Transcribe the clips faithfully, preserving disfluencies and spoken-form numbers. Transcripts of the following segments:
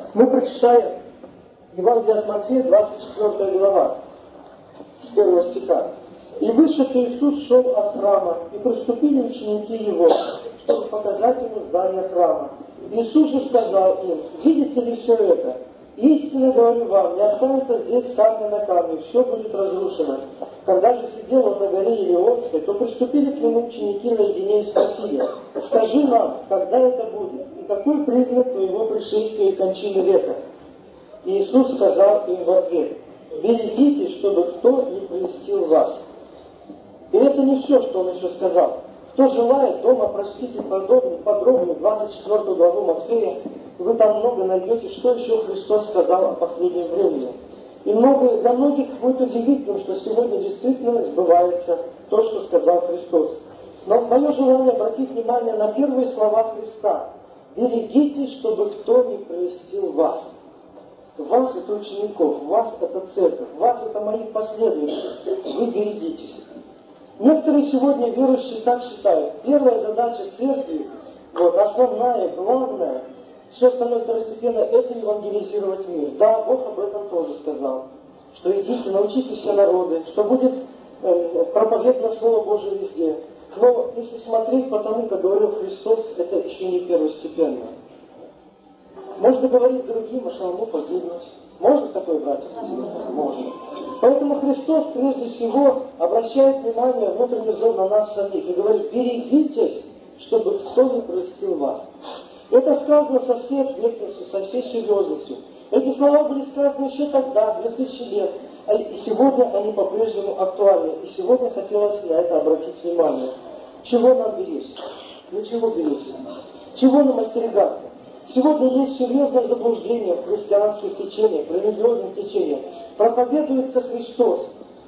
Мы прочитаем Евангелие от Матфея, двадцать четвёртая глава, с первого стиха. «И вышед Иисус шел от храма, и приступили ученики Его, чтобы показать Ему здание храма. Иисус же сказал им: видите ли все это? Истинно говорю вам, не останется здесь камня на камне, все будет разрушено. Когда же сидел он на горе Елеонской, то приступили к нему ученики наедине и спросили: скажи нам, когда это будет, и какой признак твоего пришествия и кончины века? И Иисус сказал им в ответ: берегитесь, чтобы кто не прельстил вас». И это не все, что он еще сказал. Кто желает, дома прочтите подробнее, подробнее двадцать четвёртую главу Матфея, вы там много найдете, что еще Христос сказал о последнем времени. И много, для многих будет удивительным, что сегодня действительно сбывается то, что сказал Христос. Но мое желание обратить внимание на первые слова Христа. «Берегитесь, чтобы кто не прельстил вас». Вас это учеников, вас это церковь, вас это моих последователей. Вы берегитесь. Некоторые сегодня верующие так считают. Первая задача церкви, вот, основная, главная, все остальное второстепенно, это евангелизировать мир. Да, Бог об этом тоже сказал. Что идите, научите все народы, что будет э, проповедано Слово Божие везде. Но если смотреть по тому, как говорил Христос, это еще не первостепенно. Можно говорить другим, а самому погибнуть. Можно такое, братья? Можно. Поэтому Христос прежде всего обращает внимание, внутренний взор на нас самих и говорит: берегитесь, чтобы кто не прельстил вас. Это сказано со всей ответственностью, со всей серьезностью. Эти слова были сказаны еще тогда, две тысячи лет, и сегодня они по-прежнему актуальны. И сегодня хотелось на это обратить внимание. Чего нам беречься? Ну чего беречься? Чего нам остерегаться? Сегодня есть серьезное заблуждение в христианских течениях, в религиозных течениях. Проповедуется Христос.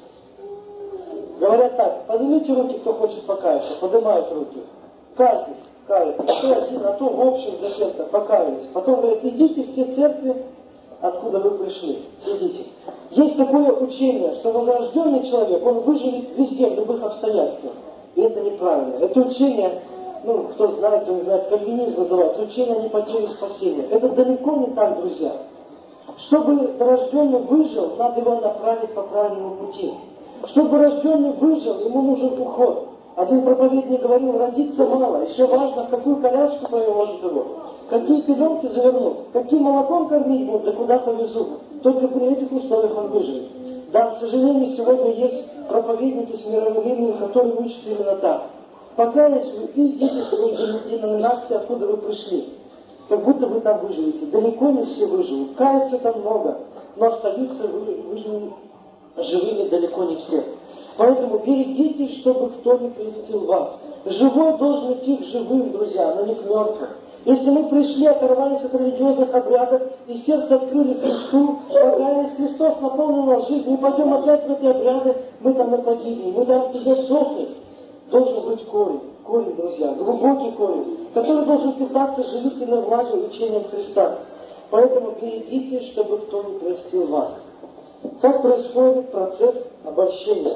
Говорят так: поднимите руки, кто хочет покаяться. Поднимают руки. Кайтесь, кайтесь. Кто один, а то в общем зачем-то покаялись. Потом говорят: идите в те церкви, откуда вы пришли. Идите. Есть такое учение, что возрожденный человек, он выживет везде, в любых обстоятельствах. И это неправильно. Это учение... Ну, кто знает, кто не знает, кальвинизм называется, учение о непотере спасения. Это далеко не так, друзья. Чтобы рожденный выжил, надо его направить по правильному пути. Чтобы рожденный выжил, ему нужен уход. Один проповедник говорил: родиться мало, еще важно, в какую коляску положат его, какие пеленки завернут, каким молоком кормить будут, да куда повезут. Только при этих условиях он выживет. Да, к сожалению, сегодня есть проповедники с мировоззрением, которые учат именно так. Покаялись вы, идите в свою деноминацию, откуда вы пришли. Как будто вы там выживете. Далеко не все выживут. Каяться там много, но остаются выживут живыми далеко не все. Поэтому берегитесь, чтобы кто не прельстил вас. Живой должен идти к живым, друзья, но не к мертвым. Если мы пришли, оторвались от религиозных обрядов, и сердце открыли Христу, покаялись, Христос наполнил нас жизнью, и пойдем опять в эти обряды, мы там на погибли, мы там засохнем. Должен быть корень, корень, друзья, глубокий корень, который должен питаться живительной влагой учением Христа. Поэтому берегитесь, чтобы кто не прельстил вас. Так происходит процесс обольщения.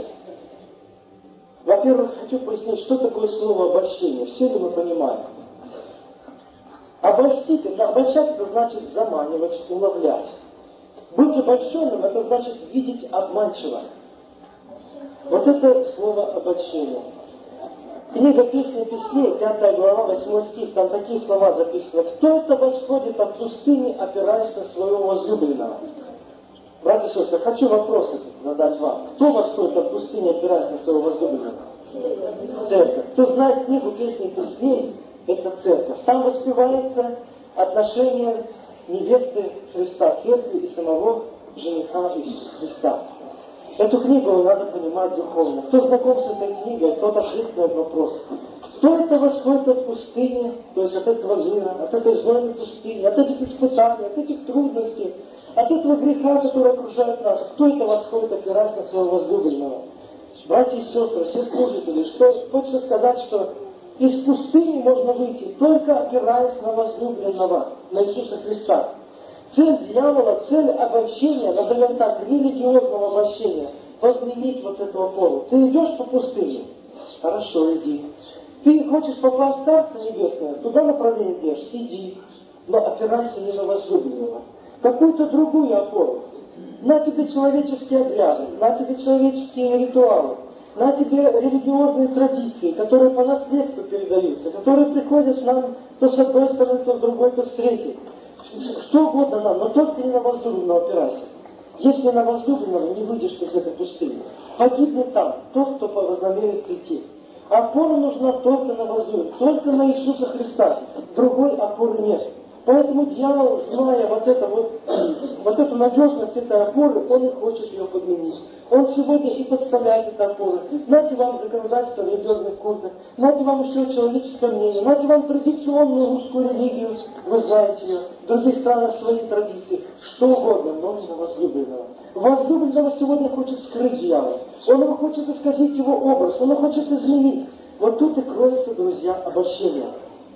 Во-первых, хочу пояснить, что такое слово обольщение. Все ли мы понимаем? Обольстить, это, обольщать, это значит заманивать, уловлять. Быть обольщенным, это значит видеть обманчиво. Вот это слово обольщение. Книга «Песни песней», пятая глава, восьмой стих, там такие слова записаны. «Кто это восходит от пустыни, опираясь на своего возлюбленного?» Братья и сестры, хочу вопрос задать вам. Кто восходит от пустыни, опираясь на своего возлюбленного? Церковь. Кто знает книгу «Песни песней», это церковь. Там воспевается отношение невесты Христа, церкви и самого жениха Иисуса Христа. Эту книгу надо понимать духовно. Кто знаком с этой книгой, тот ответит на этот вопрос. Кто это восходит от пустыни, то есть от этого мира, от этой знойной пустыни, от этих испытаний, от этих трудностей, от этого греха, который окружает нас? Кто это восходит, опираясь на своего возлюбленного? Братья и сестры, все служители, что хочется сказать, что из пустыни можно выйти, только опираясь на возлюбленного, на Иисуса Христа. Цель дьявола, цель обольщения, назовем так, религиозного обольщения, подменить вот эту опору. Ты идешь по пустыне? Хорошо, иди. Ты хочешь попасть в Царство Небесное? Туда направление идешь? Иди. но опирайся не на возлюбленного. Какую-то другую опору. На тебе человеческие обряды, на тебе человеческие ритуалы, на тебе религиозные традиции, которые по наследству передаются, которые приходят нам то с одной стороны, то с другой, то с третьей. Что угодно нам, но только не на возлюбленного опирайся. Если на возлюбленного не выйдешь из этой пустыни, погибнет там тот, кто вознамерится идти. Опора нужна только на возлюбленного, только на Иисуса Христа. Другой опоры нет. Поэтому дьявол, зная вот, это вот, вот эту надежность этой опоры, он и хочет ее подменить. Он сегодня и подставляет эту опору. Нате вам законодательство религиозных культов, нате вам еще человеческое мнение, нате вам традиционную русскую религию, вы знаете ее, в других странах свои традиции, что угодно, но не на возлюбленного. Возлюбленного сегодня хочет скрыть дьявол. Он его хочет исказить его образ, он его хочет изменить. Вот тут и кроется, друзья, обольщение.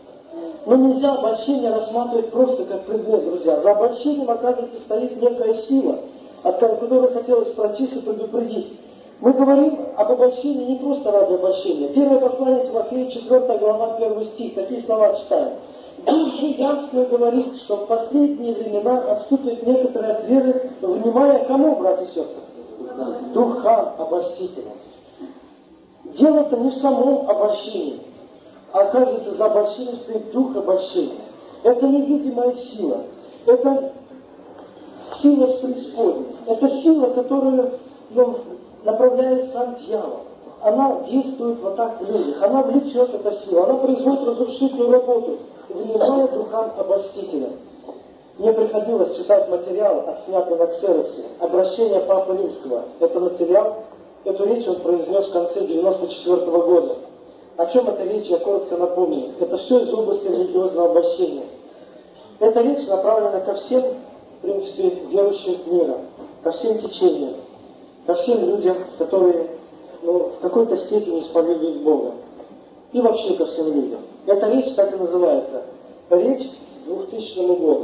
Но нельзя обольщение рассматривать просто как предмет, друзья. За обольщением, оказывается, стоит некая сила, от которой хотелось прочесть и предупредить. Мы говорим об обольщении не просто ради обольщения. Первое послание Тимофею, четвёртая глава, первый стих. Такие слова читаем. Дух же ясно говорит, что в последние времена отступят некоторые от веры, внимая кому, братья и сестры? Духам обольстителям. Дело-то не в самом обольщении. А оказывается, за обольщением стоит дух обольщения. Это невидимая сила. Это сила с преисподней. Это сила, которую ну, направляет сам дьявол. Она действует вот так в людях. Она влечет эту силу. Она производит разрушительную работу, внимая духам обольстителя. Мне приходилось читать материал, отснятый на ксероксе, «Обращение Папы Римского». Это материал, эту речь он произнес в конце девяносто четвёртого года. О чем эта речь, я коротко напомню. Это все из области религиозного обольщения. Эта речь направлена ко всем, в принципе, верующим мира, ко всем течениям, ко всем людям, которые ну, в какой-то степени исповедуют Бога. И вообще ко всем людям. Эта речь так и называется. Речь к двухтысячному году.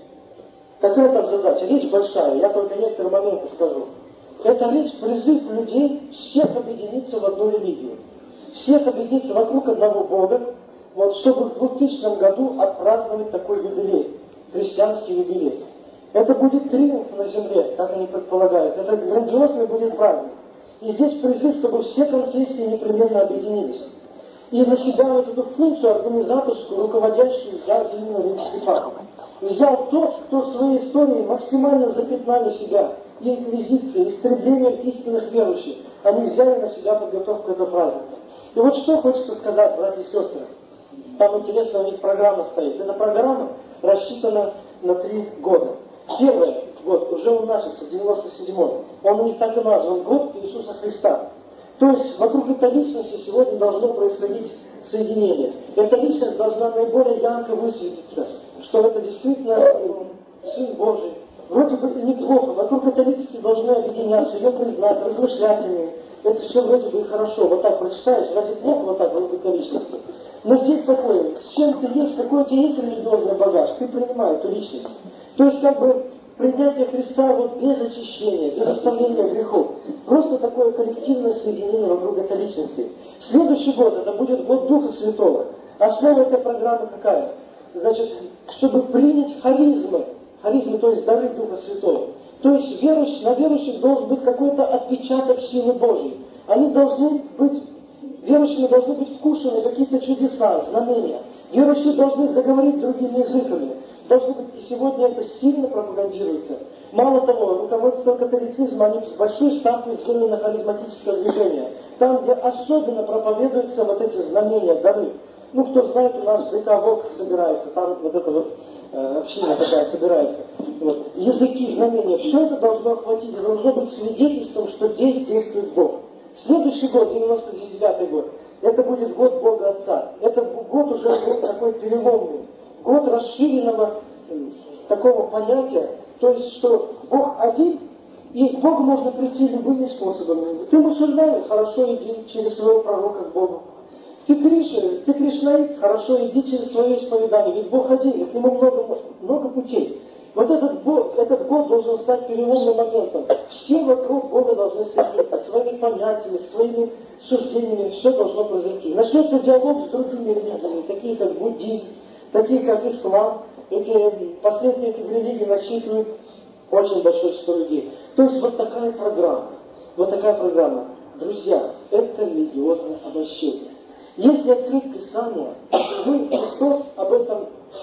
Какая там задача? Речь большая, я только некоторые моменты скажу. Эта речь призыв людей всех объединиться в одну религию. Всех объединиться вокруг одного Бога, вот, чтобы в двухтысячном году отпраздновать такой юбилей, христианский юбилей. Это будет триумф на земле, как они предполагают. Это грандиозный будет праздник. И здесь призыв, чтобы все конфессии непременно объединились. И на себя вот эту функцию организаторскую, руководящую взял именно Римский Папа. Взял тот, кто в своей истории максимально запятнали себя и инквизицией, истреблением истинных верующих. Они взяли на себя подготовку этого праздника. И вот что хочется сказать, братья и сестры. Там интересная у них программа стоит. Эта программа рассчитана на три года. Первый год уже он начался, в девяносто седьмом. Он у них так и назван, год Иисуса Христа. То есть вокруг этой личности сегодня должно происходить соединение. Эта личность должна наиболее ярко высветиться, что это действительно Сын Божий. Вроде бы неплохо, вокруг этой личности должны объединяться, ее признать, размышлять о ней. Это все вроде бы хорошо. Вот так прочитаешь, разве плохо вот так вокруг этой личности? Но здесь такое, с чем ты есть, какой у тебя есть религиозный багаж, ты принимаешь эту личность. То есть как бы принятие Христа вот без очищения, без оставления грехов. Просто такое коллективное соединение вокруг этой личности. Следующий год, это будет год Духа Святого. Основа этой программы какая? Значит, чтобы принять харизмы. Харизмы, то есть дары Духа Святого. То есть верующий, на верующих должен быть какой-то отпечаток силы Божьей. Они должны быть, верующими должны быть вкушены какие-то чудеса, знамения. Верующие должны заговорить другими языками. Должны быть, и сегодня это сильно пропагандируется. Мало того, руководство католицизма, они большую ставку сделали на харизматическое движение. Там, где особенно проповедуются вот эти знамения, дары. Ну, кто знает, у нас в ДК ВОК собирается, там вот это вот община такая собирается. Вот. Языки, знамения, все это должно охватить, должно быть свидетельством, что здесь действует Бог. Следующий год, девяносто девятый год, это будет год Бога Отца. Это год уже будет такой переломный. Год расширенного такого понятия, то есть, что Бог один, и к Богу можно прийти любыми способами. Ты мусульманин, хорошо иди через своего пророка к Богу. Ты Кришна, ты кришнаит, хорошо иди через свое исповедание, ведь Бог один, к нему много, много путей. Вот этот год, этот год должен стать переломным моментом. Все вокруг Бога должны соединиться своими понятиями, своими суждениями, все должно произойти. Начнется диалог с другими религиями, такие как буддизм, такие как ислам, эти, последствия этих религий насчитывают очень большое число людей. То есть вот такая программа. Вот такая программа. Друзья, это религиозное обольщение. Если открыть Писание, мы, Христос об этом,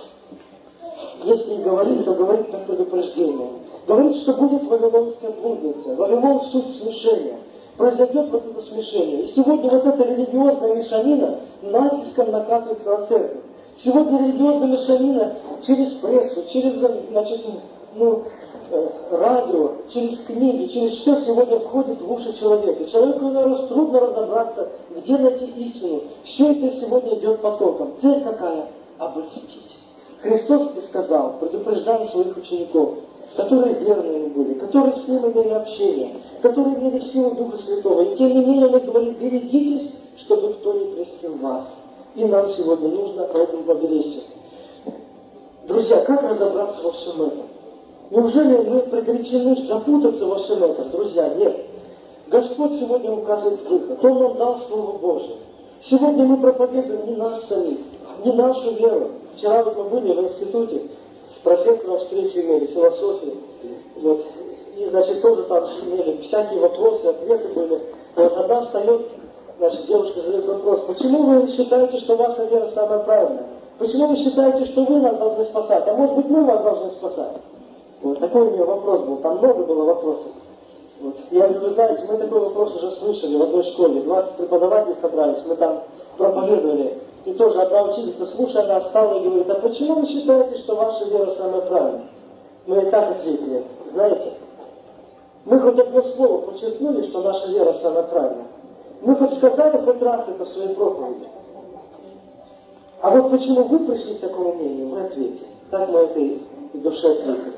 если не говорит, то говорит как предупреждение. Говорит, что будет вавилонская блудница. Вавилон — суть смешения. Произойдет вот это смешение. И сегодня вот эта религиозная мешанина натиском накатывается на церковь. Сегодня религиозная мешанина через прессу, через, значит, ну, радио, через книги, через все сегодня входит в уши человека. Человеку, наверное, трудно разобраться, где найти истину. Все это сегодня идет потоком. Цель какая? Обольстить. Христос и сказал, предупреждая своих учеников, которые верные были, которые с ним имели общение, которые имели силу Духа Святого. И тем не менее он говорит, берегитесь, чтобы кто не прельстил вас. И нам сегодня нужно поэтому поберечься. Друзья, как разобраться во всем этом? Неужели мы пригречены запутаться во всем этом? Друзья, нет. Господь сегодня указывает выход. Он нам дал Слово Божие. Сегодня мы проповедуем не нас самих, не нашу веру. Вчера вот мы были в институте, с профессором встречу имели, философии. Вот. И, значит, тоже там имели всякие вопросы, ответы были. Вот одна встает, значит, девушка задает вопрос, почему вы считаете, что ваша вера самая правильная? Почему вы считаете, что вы нас должны спасать? А может быть, мы вас должны спасать? Вот такой у нее вопрос был, там много было вопросов. Вот. Я говорю, вы знаете, мы такой вопрос уже слышали в одной школе. двадцать преподавателей собрались, мы там проповедовали. И тоже одна ученица, слушая, она встала и говорит, а почему вы считаете, что ваша вера самая правильная? Мы и так ответили, знаете, мы хоть одно слово подчеркнули, что наша вера самая правильная. Мы хоть сказали хоть раз это в своей проповеди. А вот почему вы пришли к такому мнению, вы ответите. Так мы этой душе ответили.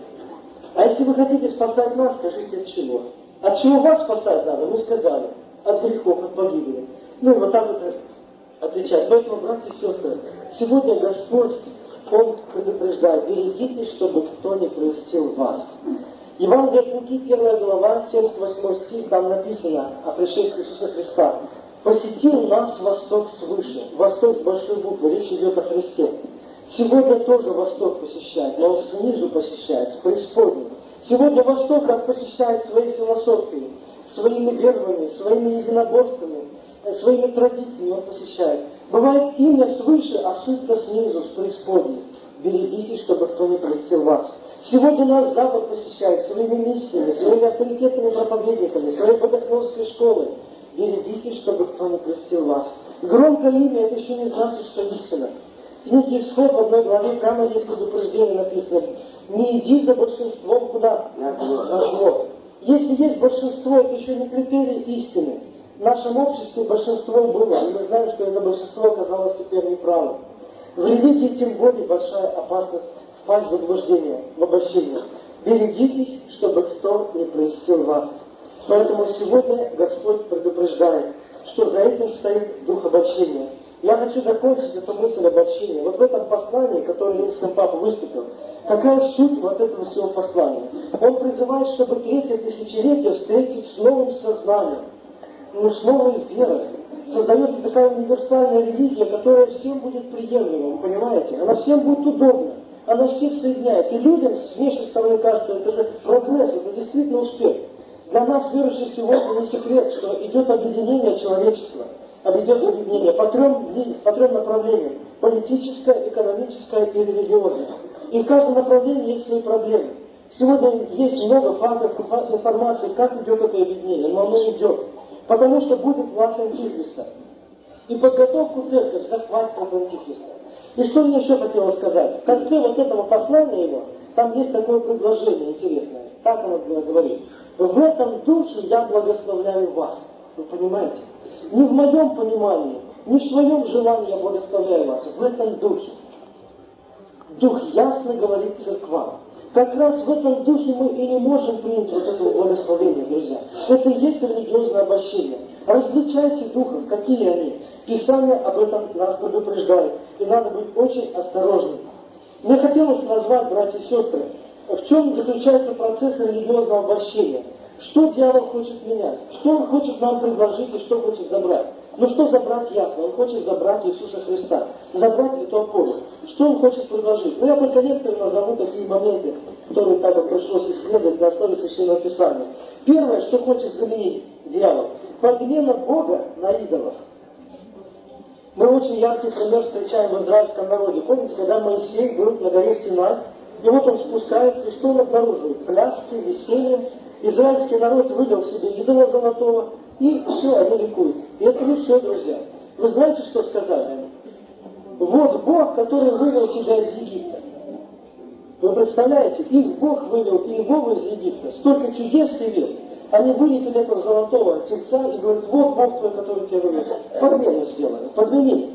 А если вы хотите спасать нас, скажите от чего? От чего вас спасать надо? Мы сказали. От грехов, от погибели. Ну и вот так вот отвечать. Поэтому, братья и сестры, сегодня Господь, Он предупреждает, берегитесь, чтобы кто не прельстил вас. Евангелие от Луки, первая глава, семьдесят восьмой стих, там написано о пришествии Иисуса Христа. Посетил нас Восток свыше. Восток с большой буквы, речь идет о Христе. Сегодня тоже Восток посещает, но он снизу посещает, с преисподней. Сегодня Восток нас посещает своей философией, своими верованиями, своими единоборствами, своими традициями он посещает. Бывает имя свыше, а суть-то снизу, с преисподней. Берегитесь, чтобы кто не прельстил вас. Сегодня нас Запад посещает своими миссиями, своими авторитетными проповедниками, своей богословской школой. Берегитесь, чтобы кто не прельстил вас. Громкое имя, это еще не значит, что истина. В книге Исход в одной главе прямо есть предупреждение написано. Не иди за большинством куда? На зло. Если есть большинство, это еще не критерий истины. В нашем обществе большинство было, и мы знаем, что это большинство оказалось теперь неправым. В религии тем более большая опасность впасть в заблуждение, в обольщение. Берегитесь, чтобы кто не прельстил вас. Поэтому сегодня Господь предупреждает, что за этим стоит дух обольщения. Я хочу закончить эту мысль обольщения. Вот в этом послании, которое Римском Папа выступил, какая суть вот этого всего послания? Он призывает, чтобы третье тысячелетие встретить с новым сознанием, ну, с новой верой. Создается такая универсальная религия, которая всем будет приемлема, вы понимаете? Она всем будет удобна, она всех соединяет. И людям с внешней стороны кажется, это же прогресс, это действительно успех. Для нас, верующих, сегодня не секрет, что идет объединение человечества. Объедет объединение по трем, по трем направлениям. Политическое, экономическое и религиозное. И в каждом направлении есть свои проблемы. Сегодня есть много фактов, информации, как идет это объединение. Но оно идет. Потому что будет власть Антихриста. И подготовку церковь захватит от Антихриста. И что мне еще хотелось сказать? В конце вот этого послания его, там есть такое предложение интересное. Так оно говорит. В этом духе я благословляю вас. Вы понимаете? Не в моем понимании, не в своем желании я благословляю вас. В этом духе. Дух ясно говорит церквам. Как раз в этом духе мы и не можем принять вот это благословение, друзья. Это и есть религиозное обольщение. Различайте духов, какие они. Писание об этом нас предупреждает. И надо быть очень осторожным. Мне хотелось назвать, братья и сестры, в чем заключается процесс религиозного обольщения. Что дьявол хочет менять? Что он хочет нам предложить и что хочет забрать? Ну что забрать, ясно. Он хочет забрать Иисуса Христа. Забрать эту опору. Что он хочет предложить? Ну я только некоторые назову такие моменты, которые так вот пришлось исследовать на основе Священного Писания. Первое, что хочет заменить дьявол. Подмена Бога на идолов. Мы очень яркий пример встречаем в израильском народе. Помните, когда Моисей был на горе Синай, и вот он спускается, и что он обнаруживает? Пляски, веселье. Израильский народ вывел себе идола золотого, и все, они ликуют. И это не все, друзья. Вы знаете, что сказали они? Вот Бог, который вывел тебя из Египта. Вы представляете, их Бог вывел Иегову из Египта. Столько чудес сидел. Они вылепили этого золотого тельца и говорят, вот Бог твой, который тебя вывел. Подмену сделали, подменили.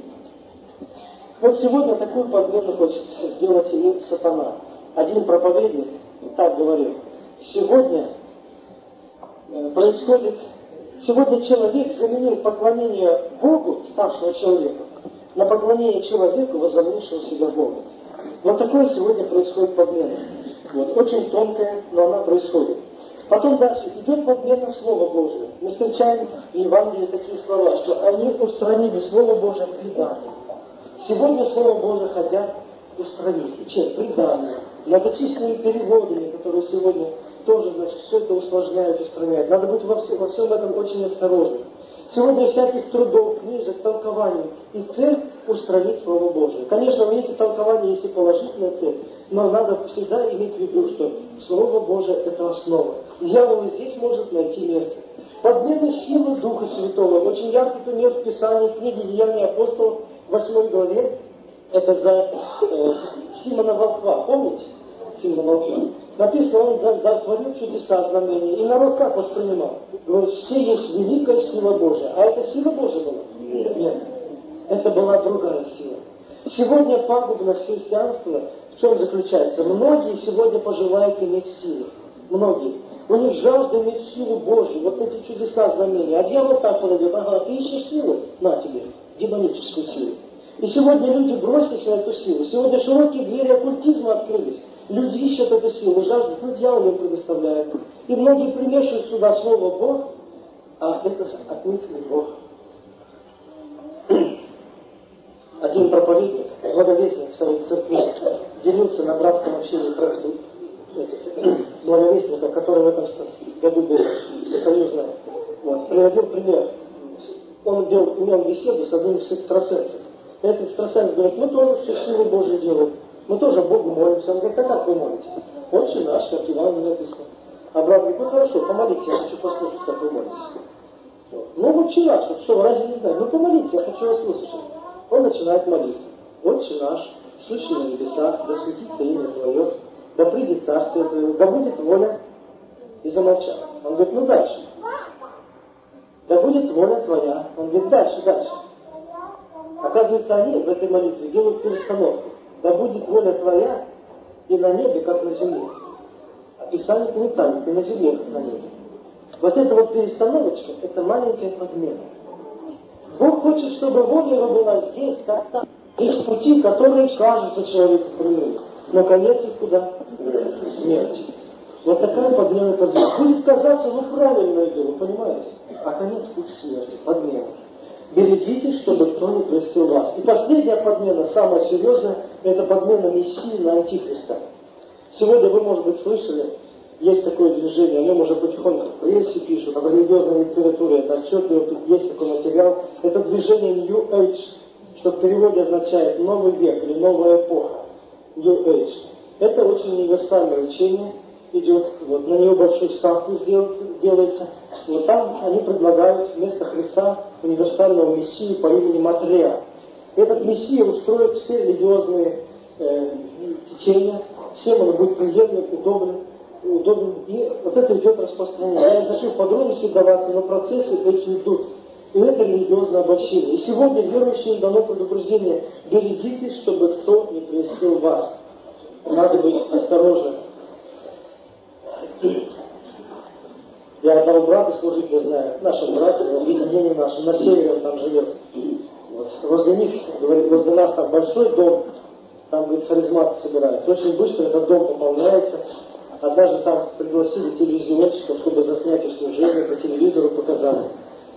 Вот сегодня такую подмену хочет сделать и сатана. Один проповедник так говорил. Сегодня происходит, сегодня человек заменил поклонение Богу, старшего человека, на поклонение человеку, возомнившего себя Богом. Вот такое сегодня происходит подмена. Вот, очень тонкая, но она происходит. Потом дальше идет подмена Слова Божия. Мы встречаем в Евангелии такие слова, что они устранили Слово Божие предание. Сегодня Слово Божие хотят устранить. И чем? Предание. Многочисленными переводами, которые сегодня тоже, значит, все это усложняют, устраняют. Надо быть во всем, во всем этом очень осторожным. Сегодня всяких трудов, книжек, толкований. И цель устранить Слово Божие. Конечно, эти толкования есть и положительная цель, но надо всегда иметь в виду, что Слово Божие – это основа. Дьявол и здесь может найти место. Подмена силы Духа Святого. Очень яркий пример в Писании, в книге Деяний апостолов, в восьмой главе. Это за э, Симона Волхва. Помните? Симона Волхва. Написано, он творил чудеса, знамения. И народ как воспринимал? Говорит, все есть великая сила Божия. А это сила Божия была? Нет. Это была другая сила. Сегодня пагубность христианства в чем заключается? Многие сегодня пожелают иметь силу. Многие. У них жажда иметь силу Божью. Вот эти чудеса, знамения. А дьявол так подойдет. Ага, ты ищешь силу? На тебе. Демоническую силу. И сегодня люди бросились на эту силу. Сегодня широкие двери оккультизма открылись. Люди ищут эту силу, жаждут, но дьявол им предоставляет. И многие примешивают сюда слово Бог, а это отнюдь не Бог. Один проповедник, благовестник в своей церкви, делился на братском общении про благовестника, который в этом году был всесоюзный. Вот. Приводил пример. Он имел, имел беседу с одним из экстрасенсов. Этот экстрасенс говорит, мы тоже всю силу Божию делаем. Мы тоже Богу молимся. Он говорит, а как вы молитесь? Отче наш, как Иван написано. А брат говорит, ну хорошо, помолитесь, я хочу послушать, как вы молитесь. Вот. Ну, отче наш, вот что, вы разве не знаете? Ну, помолитесь, я хочу вас услышать. Он начинает молиться. Отче наш, сущий на небесах, да светится имя Твое, да придет царствие Твое, да будет воля. И замолчал. Он говорит, ну дальше. Да будет воля Твоя. Он говорит, дальше, дальше. Оказывается, они в этой молитве делают перестановку. Да будет воля Твоя и на небе, как на земле. А Писание не там, и на земле, как на небе. Вот эта вот перестановочка, это маленькая подмена. Бог хочет, чтобы воля его была здесь, как там. Есть пути, которые кажутся человеку прямыми. Но конец их куда? Смерть. Вот такая подмена подмена. Будет казаться, ну правильно иду, вы понимаете? А конец путь смерти, подмена. Берегитесь, чтобы кто не прельстил вас. И последняя подмена, самая серьезная, это подмена Мессии на Антихриста. Сегодня вы, может быть, слышали, есть такое движение, о нем уже потихоньку в прессе пишут, в религиозной литературе, это отчетливо, тут есть такой материал. Это движение New Age, что в переводе означает новый век или новая эпоха. New Age. Это очень универсальное учение, идет, вот на нее большую ставку делается. Вот там они предлагают вместо Христа универсального мессию по имени Матрея. Этот мессия устроит все религиозные э, течения, всем он будет приемлем, удобным, удобным. И вот это идет распространение. Я не хочу в подробности вдаваться, но процессы эти идут. И это религиозное обольщение. И сегодня верующим дано предупреждение: берегитесь, чтобы кто не прельстил вас. Надо быть осторожным. Я одного брата служителя знаю, нашим братьям, в объединении нашем, на севере он там живет. Вот. Возле них, говорит, возле нас там большой дом, там, говорит, харизматы собирают. Очень быстро этот дом пополняется. Однажды там пригласили телевизионщиков, чтобы заснять их служение, по телевизору показали.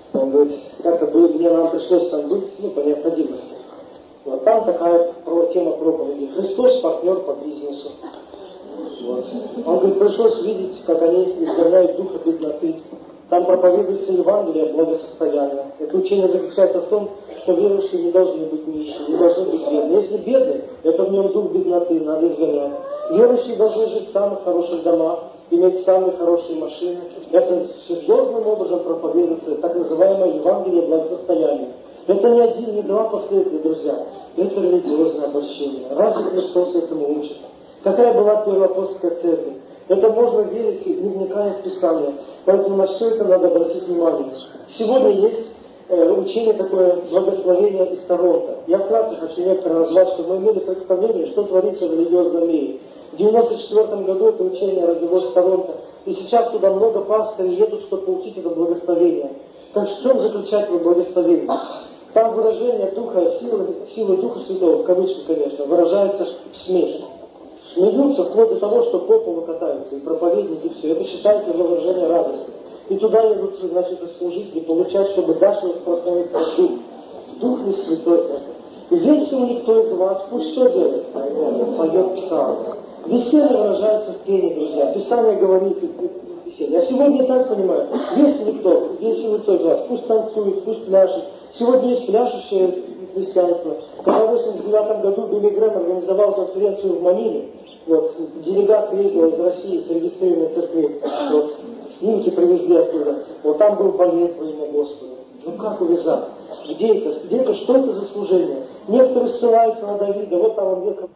Он говорит, как-то было, мне нам пришлось там быть, ну, по необходимости. Вот там такая тема проповеди. Христос партнер по бизнесу. Вот. Он говорит, пришлось видеть, как они изгоняют духа бедноты. Там проповедуется Евангелие благосостояния. Это учение заключается в том, что верующие не должны быть нищими, не должны быть бедны. Если бедны, это в нем дух бедноты, надо изгонять. Верующие должны жить в самых хороших домах, иметь самые хорошие машины. Это серьезным образом проповедуется так называемое Евангелие благосостояния. Это не один, не два последствия, друзья. Это религиозное обольщение. Разве Христос этому учит? Какая была первая апостольская церковь? Это можно верить, не вникая в Писание. Поэтому на все это надо обратить внимание. Сегодня есть э, учение такое, благословение из Торонто. Я вкратце хочу некоторые назвать, чтобы мы имели представление, что творится в религиозном мире. В девяносто четвёртом году это учение родилось в Торонто. И сейчас туда много пасторов едут, чтобы получить это благословение. Так в чем заключается это благословение? Там выражение духа, силы, силы Духа Святого, в кавычках, конечно, выражается в смехе. Смеются вплоть до того, что по полу катаются, и проповедники, и все. Это считается выражение радости. И туда едут, значит, служители, получать, чтобы дальше распространять дух. Дух не святой это. И весел никто из вас, пусть что делает? Поет псалмы. Веселье выражается в пении, друзья. Писание говорит веселье. А сегодня я так понимаю, весел никто, весел никто из вас, пусть танцует, пусть пляшет. Сегодня есть пляшущее христианство. Когда в восемьдесят девятом году Билли Грэм организовал конференцию в Маниле, вот, делегация ездила из России, зарегистрированной церкви, вот, снимки привезли оттуда. Вот там был балет во имя Господа. Ну как увязать? Где это? Где это? Что это за служение? Некоторые ссылаются на Давида, вот там он веком.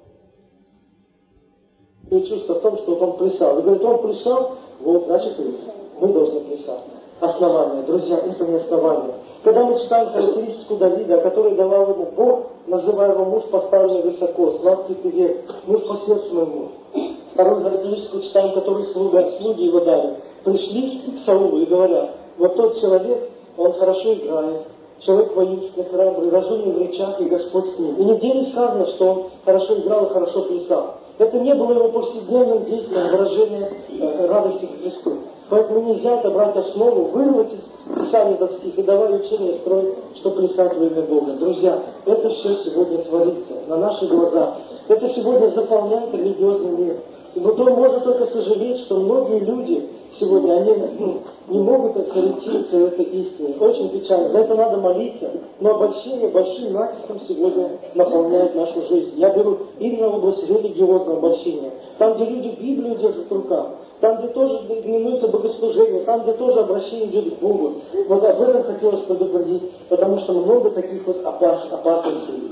И чувство в том, что вот он плясал. И говорит, он плясал, вот, значит, мы должны плясать. Основание. Друзья, это не основание. Когда мы читаем характеристику Давида, который давал ему Бог, называя его муж, поставленный высоко, сладкий певец, муж по сердцу моему. Вторую характеристику читаем, который слуга, слуги его дали. Пришли к Саулу и говорят, вот тот человек, он хорошо играет, человек воинственный, храбрый, разумный в речах, и Господь с ним. И нигде не сказано, что он хорошо играл и хорошо плясал. Это не было его повседневным действием, выражением э, радости к Христу. Поэтому нельзя это брать основу, вырвать из Писания этот стих и давай учение строить, что плясать во имя Бога. Друзья, это все сегодня творится на наших глазах. Это сегодня заполняет религиозный мир. И потом можно только сожалеть, что многие люди сегодня, они ну, не могут сориентироваться в этой истине. Очень печально. За это надо молиться. Но обольщение большим натиском сегодня наполняет нашу жизнь. Я беру именно в область религиозного обольщения. Там, где люди Библию держат в руках, там, где тоже именуется богослужение, там, где тоже обращение идет к Богу. Вот об этом хотелось предупредить, потому что много таких вот опас, опасностей.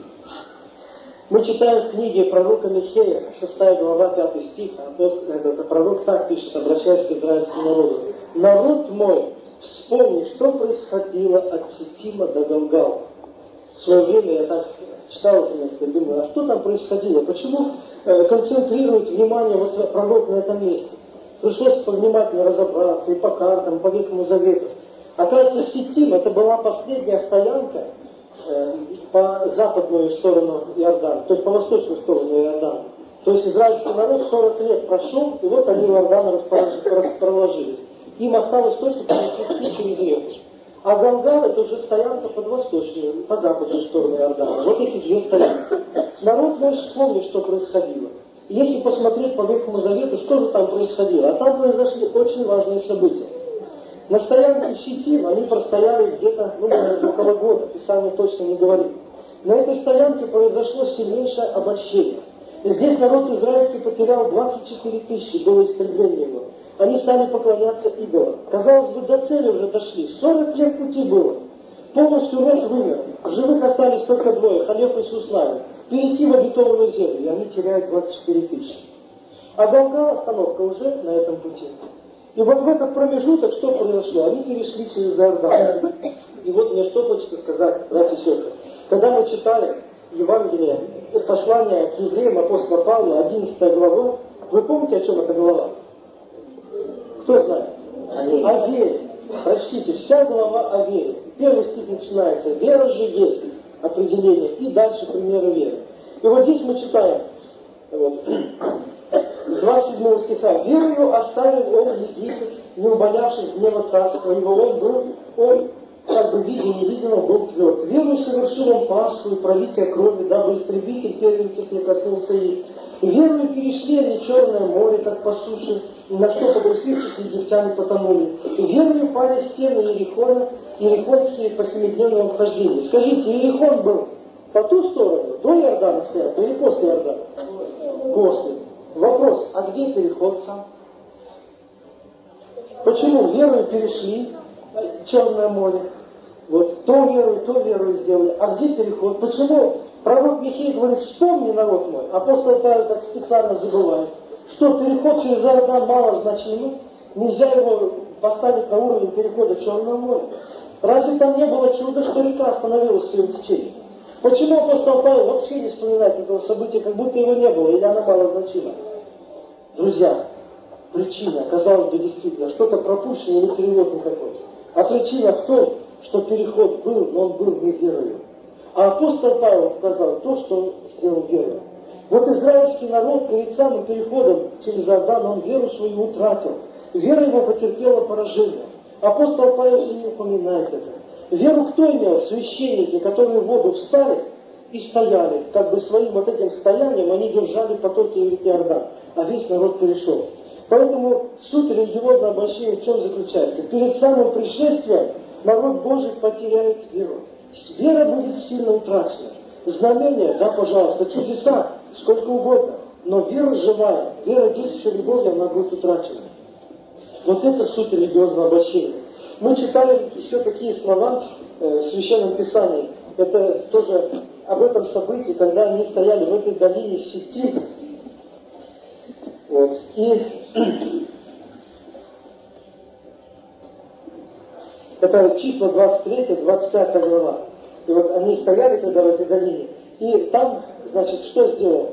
Мы читаем в книге пророка Михея, шестая глава, пятый стих, этот пророк так пишет, обращаясь к израильскому народу. «Народ мой, вспомни, что происходило от Ситима до Галгала». В свое время я так читал это место и думаю, а что там происходило? Почему э, концентрирует внимание вот пророк на этом месте? Пришлось повнимательно разобраться и по картам, и по Ветхому Завету. Оказывается, Ситим это была последняя стоянка э, по западную сторону Иордана, то есть по восточную сторону Иордана. То есть израильский народ сорок лет прошел, и вот они в Иордана расположились. Им осталось только перейти через реку. А Галгал это уже стоянка под восточную, по западную сторону Иордана. Вот эти две стоянки. Народ может вспомнить, что происходило. Если посмотреть по Ветхому Завету, что же там происходило? А там произошли очень важные события. На стоянке Ситим они простояли где-то, ну, около года, Писание точно не говорит. На этой стоянке произошло сильнейшее обольщение. И здесь народ израильский потерял двадцать четыре тысячи до истребления его. Они стали поклоняться идолам. Казалось бы, до цели уже дошли. сорок лет пути было. Полностью род вымер. В живых остались только двое, Халев и Иисус Навин. Перейти в обетованную землю, и они теряют двадцать четыре тысячи. А Галгал остановка уже на этом пути. И вот в этот промежуток что произошло? Они перешли через Иордан. И вот мне что хочется сказать, братья и сестры. Когда мы читали Евангелие, послание к евреям апостола Павла, одиннадцатая глава, вы помните, о чем эта глава? Кто знает? О вере. Прочтите, вся глава о вере. Первый стих начинается. Вера же есть определение. И дальше примеры веры. И вот здесь мы читаем. Вот, с двадцать седьмого стиха. Верою оставил он Египет, не убоявшись гнева царства его. Он был, он как бы видя невидимого, был тверд. Верою совершил он Пасху и пролитие крови, дабы истребитель первенцев не коснулся их. Верою перешли они Черное море, как по суше, и на что погрузившись, египтяне потонули. Верою пали стены Иерихона, иерихонские по семидневному вхождению. Скажите, Иерихон был по ту сторону, до Иордана стоял, или после Иордана? После. Вопрос, а где переход сам? Почему верою перешли Черное море? Вот, то верою, то верою сделали. А где переход? Почему пророк Михей говорит, вспомни, народ мой, апостол Павел так специально забывает, что переход через Иордан мало значимый, нельзя его поставить на уровень перехода Черного моря. Разве там не было чуда, что река остановилась в своем течении? Почему апостол Павел вообще не вспоминает этого события, как будто его не было, или оно мало значимо? Друзья, причина, казалось бы, действительно, что-то пропущено или перевод никакой. А причина в том, что переход был, но он был не верою. А апостол Павел показал то, что он сделал верою. Вот израильский народ перед самым переходом через Иордан, он веру свою утратил. Вера его потерпела поражение. Апостол Павел и не упоминает это. Веру кто имел? Священники, которые в воду встали и стояли. Как бы своим вот этим стоянием они держали потоки реки Иордан. А весь народ перешел. Поэтому суть религиозного обольщения в чем заключается? Перед самым пришествием народ Божий потеряет веру. Вера будет сильно утрачена. Знамения, да, пожалуйста, чудеса, сколько угодно. Но вера живая, вера действующая любовью, она будет утрачена. Вот это суть религиозного обольщения. Мы читали еще такие слова э, в Священном Писании. Это тоже об этом событии, когда они стояли в этой долине Ситти. Вот. И это числа двадцать третья, двадцать пятая глава. И вот они стояли тогда в этой долине. И там, значит, что сделал?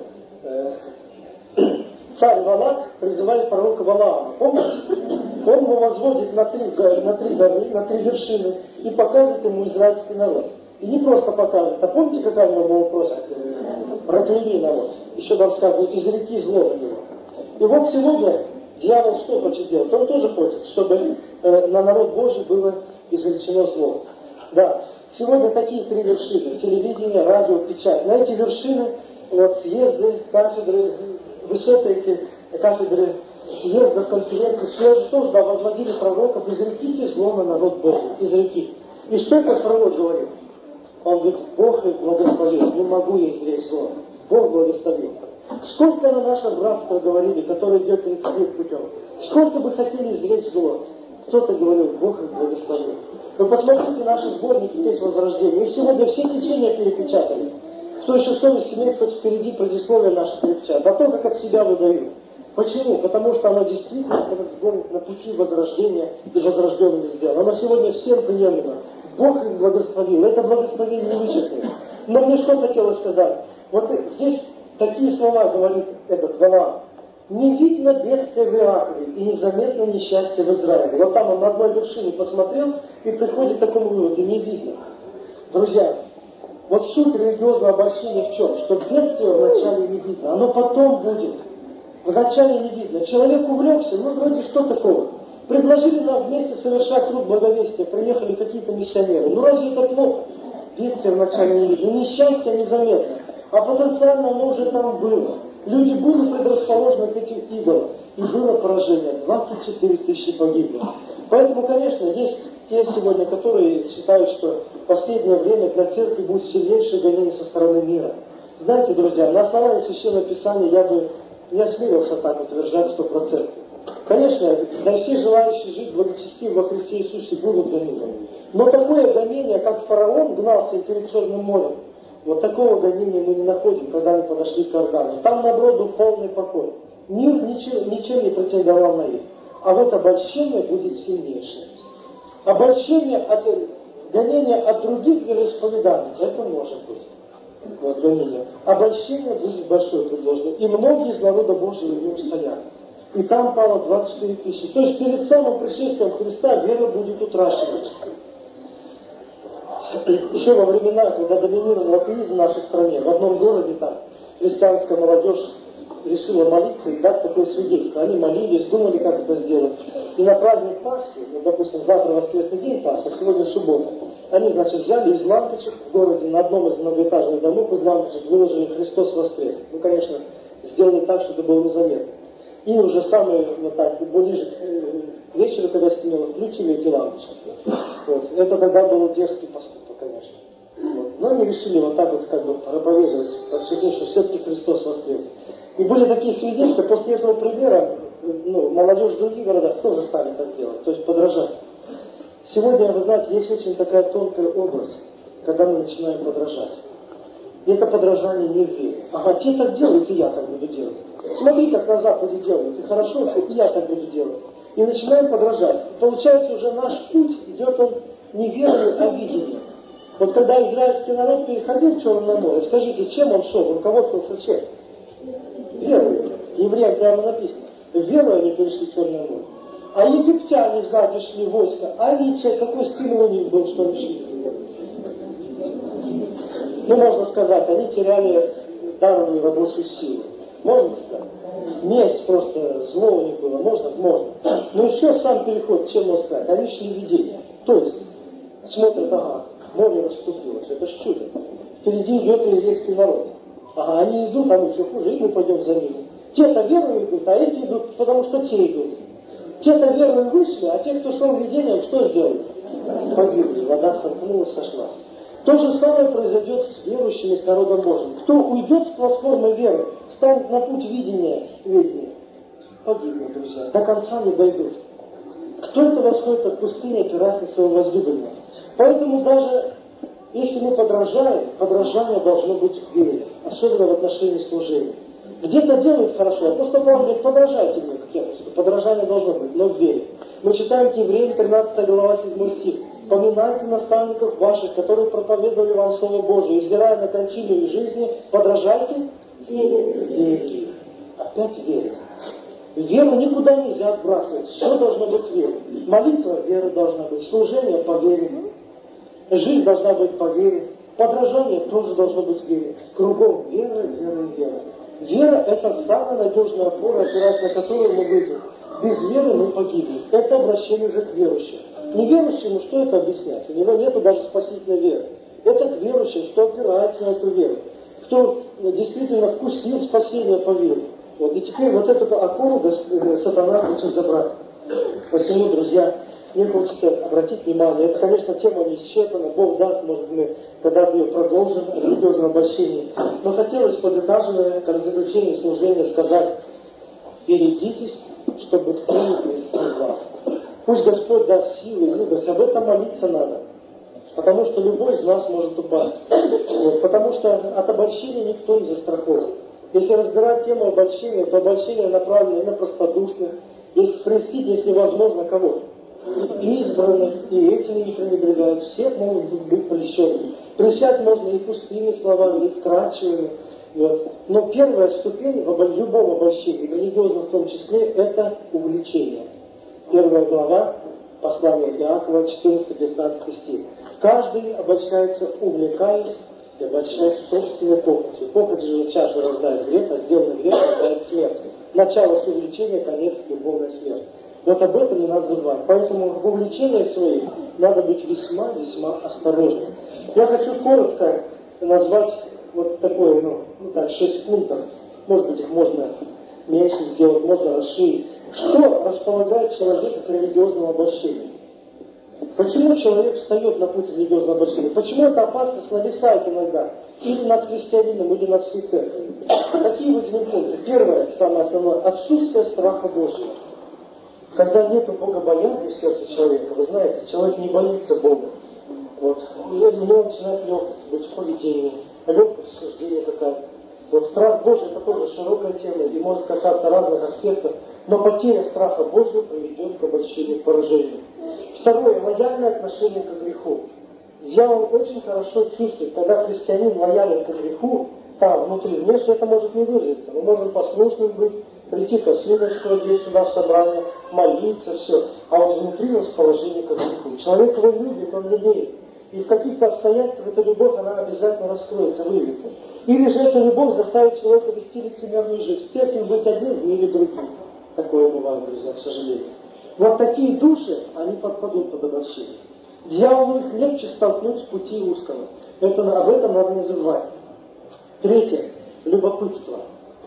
Царь Валак призывает пророка Валаама. Помните? Он его возводит на три, на три горы, на три вершины и показывает ему израильский народ. И не просто показывает. А помните, какая у него была просьба? Прокляни народ. Еще там сказано, изреки зло на него. И вот сегодня дьявол что хочет делать? Он тоже хочет, чтобы э, на народ Божий было изречено зло. Да, сегодня такие три вершины. Телевидение, радио, печать. На эти вершины вот, съезды, кафедры, высоты эти кафедры съездов, конференций, съездов тоже да, возводили пророков. Изреките зло на народ Божий. Изреки. И что этот пророк говорил? Он говорит, Бог их благословил. Не могу я изречь зло. Бог благословил. Сколько на нашем братство говорили, который идет тридцать путем, сколько бы хотели изречь зло, кто-то говорил, Бог их благословил. Вы посмотрите наши сборники «Песнь Возрождения». Их сегодня все течения перепечатали. Кто еще совесть имеет, хоть впереди предисловие наше перепечатать. А то, как от себя выдают. Почему? Потому что оно действительно, этот сборник на пути возрождения и возрожденными сделано. Оно сегодня всем приемлемо. Бог их благословил. Это благословение не вычеркнет. Но мне что хотелось сказать? Вот здесь такие слова говорит этот Валаам. Не видно бедствия в Иакове и незаметно несчастье в Израиле. Вот там он на одной вершине посмотрел и приходит к такому выводу. Не видно. Друзья, вот суть религиозного обольщения в чем? Что бедствие вначале не видно. Оно потом будет. Вначале не видно. Человек увлекся, ну вроде что такого? Предложили нам вместе совершать труд благовестия. Приехали какие-то миссионеры. Ну разве это плохо? Бедствие вначале не видно. Несчастье незаметно. А потенциально оно уже там было. Люди были предрасположены к этим идолам. И было поражение. двадцать четыре тысячи погибло. Поэтому, конечно, есть те сегодня, которые считают, что в последнее время для церкви будет сильнейшее гонение со стороны мира. Знаете, друзья, на основании Священного Писания я бы не осмелился так утверждать сто процентов. Конечно, да все желающие жить благочестиво во Христе Иисусе будут гонены. Но такое гонение, как фараон гнался перед Черным морем, вот такого гонения мы не находим, когда мы подошли к Иордану. Там, наоборот, был полный покой. Мир ничем, ничем не претендовал на их. А вот обольщение будет сильнейшее. Обольщение от гонения от других вероисповеданий, это может быть. Вот гонение. Обольщение будет большое предложение. И многие из народа Божьего в нем стоят. И там пало двадцать четыре тысячи. То есть перед самым пришествием Христа вера будет утрачена. Еще во времена, когда доминировал атеизм в нашей стране, в одном городе там христианская молодежь решила молиться и дать такое свидетельство. Они молились, думали, как это сделать. И на праздник Пасхи, ну, допустим, завтра воскресный день Пасхи, сегодня суббота, они, значит, взяли из лампочек в городе, на одном из многоэтажных домов из лампочек выложили «Христос воскрес». Ну, конечно, сделали так, чтобы это было незаметно. И уже самое, вот так, ближе к вечеру, когда стемнело, включили эти лампочки. Вот. Это тогда был дерзкий поступок, конечно. Вот. Но они решили вот так вот как бы проповедовать, подчеркнуть, что все-таки Христос воскрес. И были такие свидетельства, после этого примера, ну, молодежь в других городах тоже стали так делать, то есть подражать. Сегодня, вы знаете, есть очень такая тонкая область, когда мы начинаем подражать. И это подражание не в вере. Ага, те так делают, и я так буду делать. Смотри, как на Западе делают, и хорошо, и я так буду делать. И начинаем подражать. И получается, уже наш путь идет он не верой, а видением. Вот когда израильский народ переходил в Черное море, скажите, чем он шел? Руководствовался чем? Верой. Евреям прямо написано. Верой они перешли в Черное море. А египтяне сзади шли войска. А они, какой стимул у них был, что они шли? Ну, можно сказать, они теряли даровую рабочую силу. Можно сказать? Месть просто, зло у них было. Можно? Можно. Но еще сам переход, чем можно сказать? Они шли в видение. То есть, смотрят, ага, море расступилось. Это ж чудо. Впереди идет еврейский народ. Ага, они идут, а мы все хуже, и мы пойдем за ними. Те-то верою идут, а эти идут, потому что те идут. Те-то верою вышли, а те, кто шел видением, что сделали? Погибли. Вода сомкнулась, сошлась. То же самое произойдет с верующими, с народом Божьим. Кто уйдет с платформы веры, станет на путь видения, видения, погибнет, друзья. До конца не дойдут. Кто это восходит от пустыни, опираясь на своего возлюбленного? Поэтому даже если мы подражаем, подражание должно быть в вере, особенно в отношении служения. Где-то делают хорошо, апостол Павел говорит, подражайте мне, как я поступаю. Подражание должно быть, но в вере. Мы читаем Евреям тринадцатая глава седьмой стих. «Поминайте наставников ваших, которые проповедовали вам Слово Божие, и, взирая на кончину их жизни, подражайте вере». Опять вере. Веру никуда нельзя отбрасывать. Все должно быть верой. Молитва вера должна быть, служение по вере. Жизнь должна быть по вере. Подражание тоже должно быть вере. Кругом вера, вера и вера. Вера – это самая надежная опора, опираясь на которую мы выйдем. Без веры мы погибнем. Это обращение уже к верующим. Неверующему что это объяснять? У него нет даже спасительной веры. Это к верующим, кто опирается на эту веру. Кто действительно вкусил спасение по вере. Вот. И теперь вот эту опору сатана хочет забрать. Посему, друзья, мне хочется обратить внимание. Это, конечно, тема не исчерпана. Бог даст, может, мы когда-то ее продолжим, религиозное обольщение. Но хотелось, подытаживая к заключению служения, сказать: берегитесь, чтобы кто не прельстил вас. Пусть Господь даст силы и мудрость. Об этом молиться надо. Потому что любой из нас может упасть. Вот. Потому что от обольщения никто не застрахован. Если разбирать тему обольщения, то обольщение направлено и на простодушных. Если прельстить, если возможно, кого? И избранных, и этим не пренебрегают. Всех могут быть прельщенными. Прельщать можно и пустыми словами, и вкрадчивыми. Вот. Но первая ступень в любом обольщении, религиозном в том числе, это увлечение. Первая глава послания Иакова, четырнадцатый-пятнадцатый стих. Каждый обольщается, увлекаясь, и обольщает собственной похотью. Похоть же чаша рождает грех, а сделанный грех рождает смерть. Начало с увлечения, конец — любовная смерть. Вот об этом не надо забывать. Поэтому в увлечениях своих надо быть весьма-весьма осторожным. Я хочу коротко назвать вот такое, ну, ну так, шесть пунктов. Может быть, их можно меньше сделать, можно расширить. Что располагает человека к религиозному обольщению? Почему человек встает на путь религиозного обольщения? Почему эта опасность нависает иногда? Или над христианином, или над всей церковью? Какие выделены пункты? Первое, самое основное, отсутствие страха Божьего. Когда нет богобоязни в сердце человека, вы знаете, человек не боится Бога. Вот. И у него начинает легкость быть в поведении, легкость суждения какая-то. Вот страх Божий — это тоже широкая тема и может касаться разных аспектов, но потеря страха Божьего приведет к обольщению, к поражению. Второе, лояльное отношение к греху. Дьявол очень хорошо чувствует, когда христианин лоялен к греху, там, внутри, внешне это может не выразиться. Мы можем послушным быть, прийти ко свидетельству, одеть сюда в собрание, молиться, все. А вот внутри расположение к греху. Человек его любит, он любит. И в каких-то обстоятельствах эта любовь, она обязательно раскроется, выявится. Или же эта любовь заставит человека вести лицемерную жизнь. В церкви быть одним, в мире другим. Такое бывает, друзья, к сожалению. Вот такие души, они подпадут под обольщение. Дьяволу их легче столкнуть с пути узкого. Это, об этом надо не забывать. Третье. Любопытство.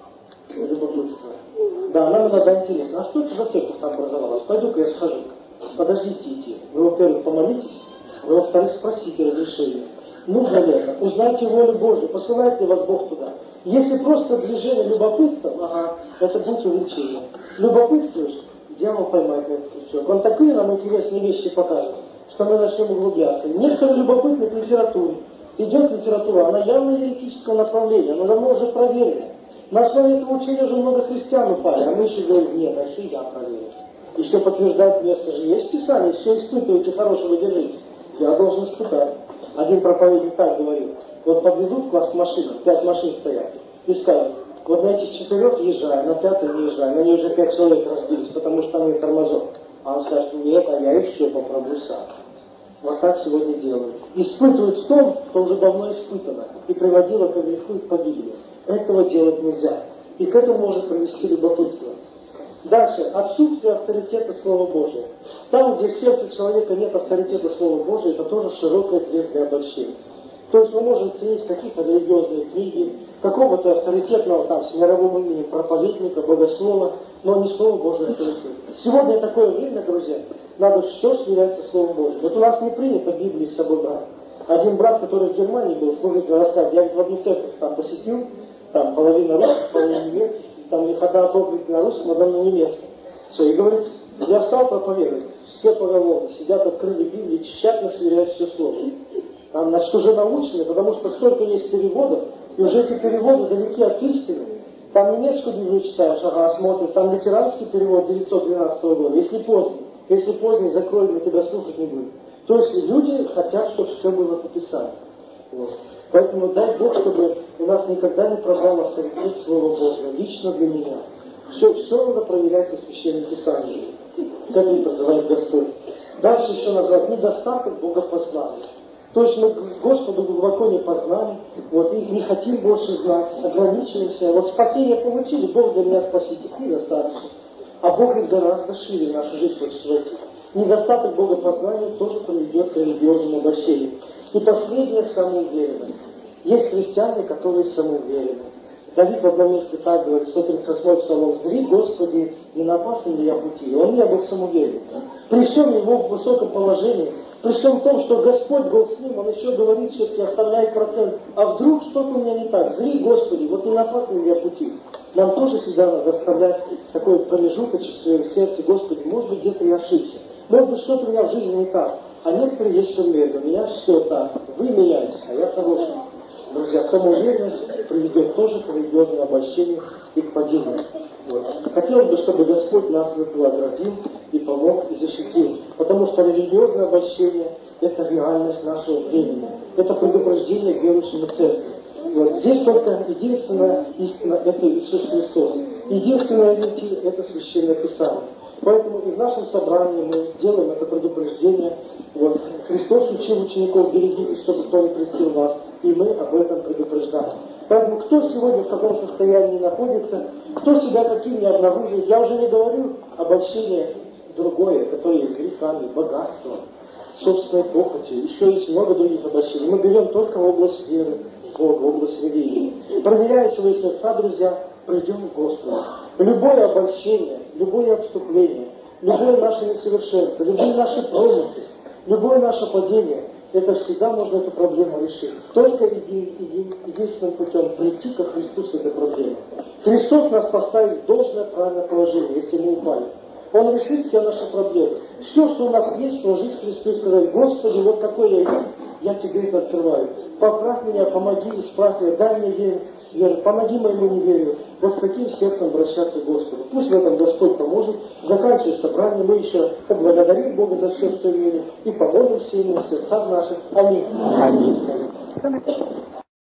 Любопытство. Да, нам иногда интересно. А что это за церковь там образовалась? Пойду-ка я схожу. Подождите идти. Вы, во-первых, помолитесь. Вы, во-вторых, спросите разрешения. Нужно ли это? Узнайте волю Божию. Посылает ли вас Бог туда? Если просто движение любопытства, ага, это будет увлечение. Любопытствуешь, дьявол поймает на этот крючок. Он такие нам интересные вещи покажет, что мы начнем углубляться. Некоторые любопытны к литературе. Идет литература, она явно еретического направления, она давно уже проверена. На основе этого учения уже много христиан упали, а мы еще говорим, нет, а еще я проверю. Еще подтверждает место же. Есть Писание, все испытывайте, хорошего держите. Я должен испытать. Один проповедник так говорил. Вот подведут класс машин, пять машин стоят, и скажут, вот на этих четырех езжай, на пятой не езжай, на ней уже пять человек разбились, потому что там нет тормозов. А он скажет, нет, а я еще попробую сам. Вот так сегодня делают. Испытывают в том, что уже давно испытано, и приводило к греху и к погибели. Этого делать нельзя. И к этому может привести любопытство. Дальше. Отсутствие авторитета Слова Божия. Там, где в сердце человека нет авторитета Слова Божия, это тоже широкая дверь для обольщения. То есть мы можем ценить какие-то религиозные книги, какого-то авторитетного там с мировым именем проповедника, богослова, но не Слово Божие авторитет. Сегодня такое время, друзья, надо все сверять со Словом Божьим. Вот у нас не принято Библии с собой брать. Один брат, который в Германии был, служитель, рассказывает, я в одну церковь там посетил, там половина русских, половина немецких, там их одна проповедь на русском, одна на немецком. Все, и говорит, я встал проповедовать, все поголовно сидят, открыли Библию, тщательно сверяют все слово. Там, значит, уже научные, потому что столько есть переводов, и уже эти переводы далеки от истины. Там немецкую Библию читаешь, ага, смотришь, там лютеранский перевод девятьсот двенадцатого года, если поздний, если поздний, закрой, мы тебя слушать не будем. То есть люди хотят, чтобы все было по Писанию. Вот. Поэтому дай Бог, чтобы у нас никогда не пропал авторитет Слова Божьего, лично для меня. Все, все надо проверять со Священным Писанием, как их называет Господь. Дальше еще назвать недостаток богопознания. То есть мы Господу глубоко не познали, вот, и не хотим больше знать, ограничиваемся. Вот спасение получили, Бог для меня спаситель, недостаточно. А Бог ведь гораздо шире в нашу жизнь хочет войти. Недостаток богопознания тоже приведет к религиозному обольщению. И последняя самоуверенность. Есть христиане, которые самоуверены. Давид в одном месте так говорит, сто тридцать восьмой псалом, «Зри, Господи, не на опасном ли я пути?» И он не был самоуверен. При всем его высоком положении, при всем том, что Господь был с ним, он еще говорит, все-таки оставляет процент. А вдруг что-то у меня не так? «Зри, Господи, вот не на опасном ли я пути?» Нам тоже всегда надо оставлять такой промежуточек в своем сердце. Господи, может быть, где-то я ошибся. Может быть, что-то у меня в жизни не так. А некоторые есть примеры. У меня все так. Вы меняетесь, а я хороший. Друзья, самоуверенность приведет тоже к религиозному обольщению и к падению. Вот. Хотелось бы, чтобы Господь нас от этого оградил и помог, и защитил. Потому что религиозное обольщение – это реальность нашего времени. Это предупреждение верующим в церкви. Вот. Здесь только единственная истина – это Иисус Христос. Единственное ориентир – это Священное Писание. Поэтому и в нашем собрании мы делаем это предупреждение. Вот. Христос учил учеников, берегитесь, чтобы кто не крестил вас. И мы об этом предупреждаем. Поэтому кто сегодня в каком состоянии находится, кто себя каким не обнаруживает, я уже не говорю обольщение другое, которое есть грехами, богатством, собственной похотью. Еще есть много других обольщений. Мы берем только область веры Бога, область религии. Проверяя свои сердца, друзья, придем к Господу. Любое обольщение, любое отступление, любое наше несовершенство, любые наши промыслы, любое наше падение, это всегда можно эту проблему решить. Только един, един, единственным путем прийти ко Христу с этой проблемой. Христос нас поставит в должное правильное положение, если мы упали. Он решит все наши проблемы. Все, что у нас есть, положить Христу и сказать: Господи, вот какой я есть, я Тебе это открываю. Поправь меня, помоги, исправь меня, дай мне веру, веру, помоги моему неверию. Вот с таким сердцем обращаться к Господу. Пусть в этом Господь поможет. Заканчивая собрание, мы еще поблагодарим Бога за все, что имели, и помолимся Ему в сердцах наших. Аминь. Аминь.